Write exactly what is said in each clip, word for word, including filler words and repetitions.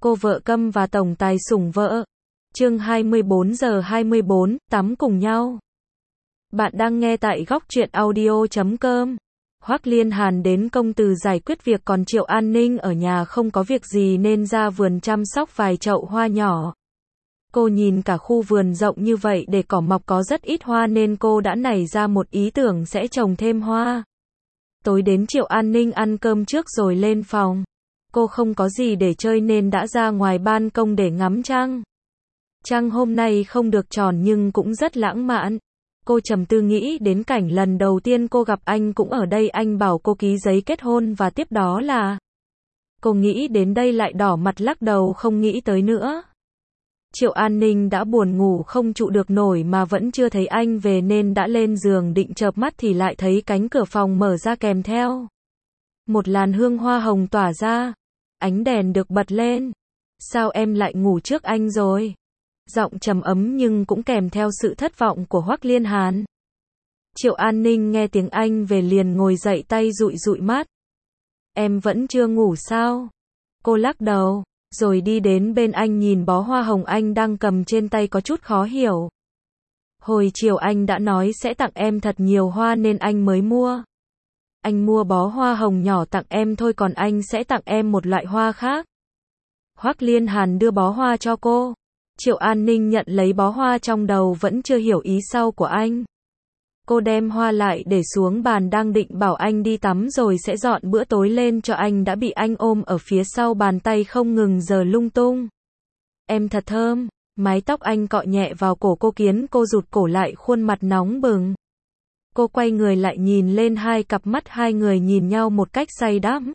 Cô vợ câm và tổng tài sủng vợ. Chương hai mươi bốn giờ hai mươi bốn, tắm cùng nhau. Bạn đang nghe tại góc truyện audio chấm com. Hoắc Liên Hàn đến công từ giải quyết việc, còn Triệu An Ninh ở nhà không có việc gì nên ra vườn chăm sóc vài chậu hoa nhỏ. Cô nhìn cả khu vườn rộng như vậy, để cỏ mọc có rất ít hoa nên cô đã nảy ra một ý tưởng sẽ trồng thêm hoa. Tối đến Triệu An Ninh ăn cơm trước rồi lên phòng. Cô không có gì để chơi nên đã ra ngoài ban công để ngắm trăng. Trăng hôm nay không được tròn nhưng cũng rất lãng mạn. Cô trầm tư nghĩ đến cảnh lần đầu tiên cô gặp anh cũng ở đây, anh bảo cô ký giấy kết hôn và tiếp đó là... Cô nghĩ đến đây lại đỏ mặt lắc đầu không nghĩ tới nữa. Triệu An Ninh đã buồn ngủ không trụ được nổi mà vẫn chưa thấy anh về nên đã lên giường định chợp mắt thì lại thấy cánh cửa phòng mở ra kèm theo một làn hương hoa hồng tỏa ra. Ánh đèn được bật lên. Sao em lại ngủ trước anh rồi? Giọng trầm ấm nhưng cũng kèm theo sự thất vọng của Hoắc Liên Hàn. Triệu An Ninh nghe tiếng anh về liền ngồi dậy, tay dụi dụi mắt. Em vẫn chưa ngủ sao? Cô lắc đầu, rồi đi đến bên anh nhìn bó hoa hồng anh đang cầm trên tay có chút khó hiểu. Hồi chiều anh đã nói sẽ tặng em thật nhiều hoa nên anh mới mua. Anh mua bó hoa hồng nhỏ tặng em thôi, còn anh sẽ tặng em một loại hoa khác. Hoắc Liên Hàn đưa bó hoa cho cô. Triệu An Ninh nhận lấy bó hoa, trong đầu vẫn chưa hiểu ý sau của anh. Cô đem hoa lại để xuống bàn, đang định bảo anh đi tắm rồi sẽ dọn bữa tối lên cho anh, đã bị anh ôm ở phía sau, bàn tay không ngừng giở lung tung. Em thật thơm. Mái tóc anh cọ nhẹ vào cổ cô khiến cô rụt cổ lại, khuôn mặt nóng bừng. Cô quay người lại nhìn lên, hai cặp mắt hai người nhìn nhau một cách say đắm.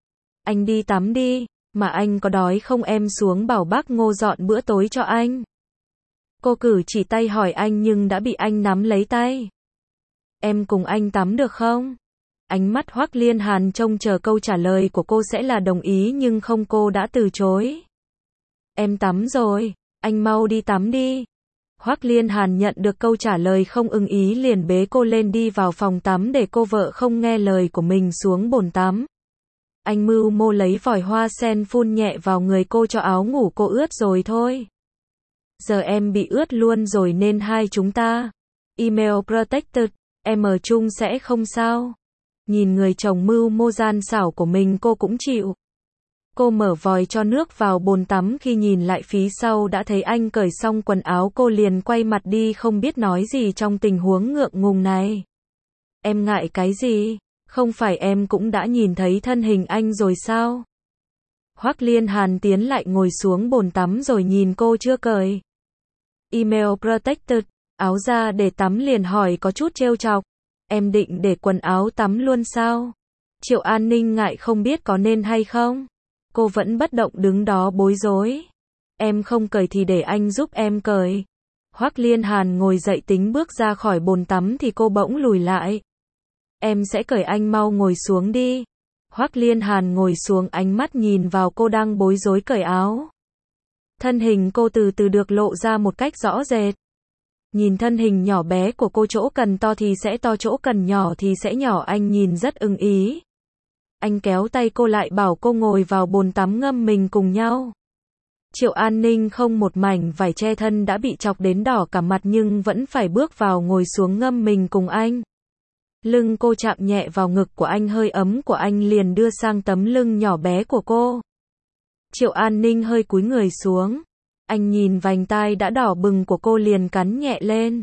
Anh đi tắm đi, mà anh có đói không, em xuống bảo bác Ngô dọn bữa tối cho anh. Cô cử chỉ tay hỏi anh nhưng đã bị anh nắm lấy tay. Em cùng anh tắm được không? Ánh mắt Hoắc Liên Hàn trông chờ câu trả lời của cô sẽ là đồng ý, nhưng không, cô đã từ chối. Em tắm rồi, anh mau đi tắm đi. Hoắc Liên Hàn nhận được câu trả lời không ưng ý liền bế cô lên đi vào phòng tắm để cô vợ không nghe lời của mình xuống bồn tắm. Anh mưu mô lấy vòi hoa sen phun nhẹ vào người cô cho áo ngủ cô ướt rồi thôi. Giờ em bị ướt luôn rồi nên hai chúng ta email protected, em ở chung sẽ không sao. Nhìn người chồng mưu mô gian xảo của mình cô cũng chịu. Cô mở vòi cho nước vào bồn tắm, khi nhìn lại phía sau đã thấy anh cởi xong quần áo, cô liền quay mặt đi không biết nói gì trong tình huống ngượng ngùng này. Em ngại cái gì? Không phải em cũng đã nhìn thấy thân hình anh rồi sao? Hoắc Liên Hàn tiến lại ngồi xuống bồn tắm rồi nhìn cô chưa cởi email protected áo ra để tắm liền hỏi có chút trêu chọc. Em định để quần áo tắm luôn sao? Triệu An Ninh ngại không biết có nên hay không. Cô vẫn bất động đứng đó bối rối. Em không cởi thì để anh giúp em cởi. Hoắc Liên Hàn ngồi dậy tính bước ra khỏi bồn tắm thì cô bỗng lùi lại. Em sẽ cởi, anh mau ngồi xuống đi. Hoắc Liên Hàn ngồi xuống, ánh mắt nhìn vào cô đang bối rối cởi áo. Thân hình cô từ từ được lộ ra một cách rõ rệt. Nhìn thân hình nhỏ bé của cô, chỗ cần to thì sẽ to, chỗ cần nhỏ thì sẽ nhỏ, anh nhìn rất ưng ý. Anh kéo tay cô lại bảo cô ngồi vào bồn tắm ngâm mình cùng nhau. Triệu An Ninh không một mảnh vải che thân đã bị chọc đến đỏ cả mặt nhưng vẫn phải bước vào ngồi xuống ngâm mình cùng anh. Lưng cô chạm nhẹ vào ngực của anh, hơi ấm của anh liền đưa sang tấm lưng nhỏ bé của cô. Triệu An Ninh hơi cúi người xuống. Anh nhìn vành tai đã đỏ bừng của cô liền cắn nhẹ lên.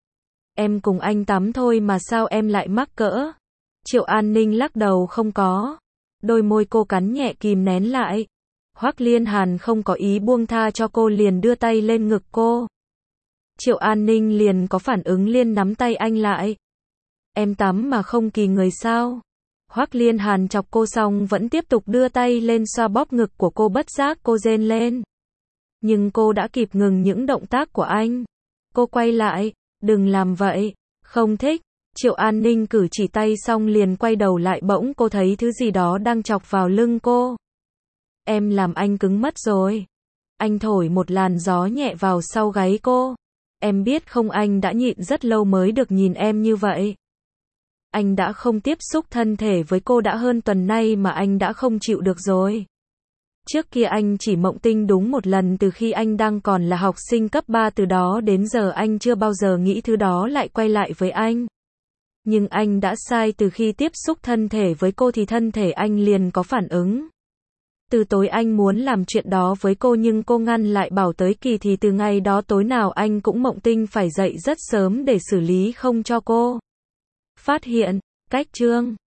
Em cùng anh tắm thôi mà sao em lại mắc cỡ? Triệu An Ninh lắc đầu không có. Đôi môi cô cắn nhẹ kìm nén lại. Hoắc Liên Hàn không có ý buông tha cho cô liền đưa tay lên ngực cô. Triệu An Ninh liền có phản ứng liền nắm tay anh lại. Em tắm mà không kỳ người sao? Hoắc Liên Hàn chọc cô xong vẫn tiếp tục đưa tay lên xoa bóp ngực của cô, bất giác cô rên lên. Nhưng cô đã kịp ngừng những động tác của anh. Cô quay lại, đừng làm vậy, không thích. Triệu An Ninh cử chỉ tay xong liền quay đầu lại, bỗng cô thấy thứ gì đó đang chọc vào lưng cô. Em làm anh cứng mất rồi. Anh thổi một làn gió nhẹ vào sau gáy cô. Em biết không, anh đã nhịn rất lâu mới được nhìn em như vậy. Anh đã không tiếp xúc thân thể với cô đã hơn tuần nay mà anh đã không chịu được rồi. Trước kia anh chỉ mộng tinh đúng một lần từ khi anh đang còn là học sinh cấp ba, từ đó đến giờ anh chưa bao giờ nghĩ thứ đó lại quay lại với anh. Nhưng anh đã sai, từ khi tiếp xúc thân thể với cô thì thân thể anh liền có phản ứng. Từ tối anh muốn làm chuyện đó với cô nhưng cô ngăn lại bảo tới kỳ thì từ ngày đó tối nào anh cũng mộng tinh phải dậy rất sớm để xử lý không cho cô phát hiện. Cách chương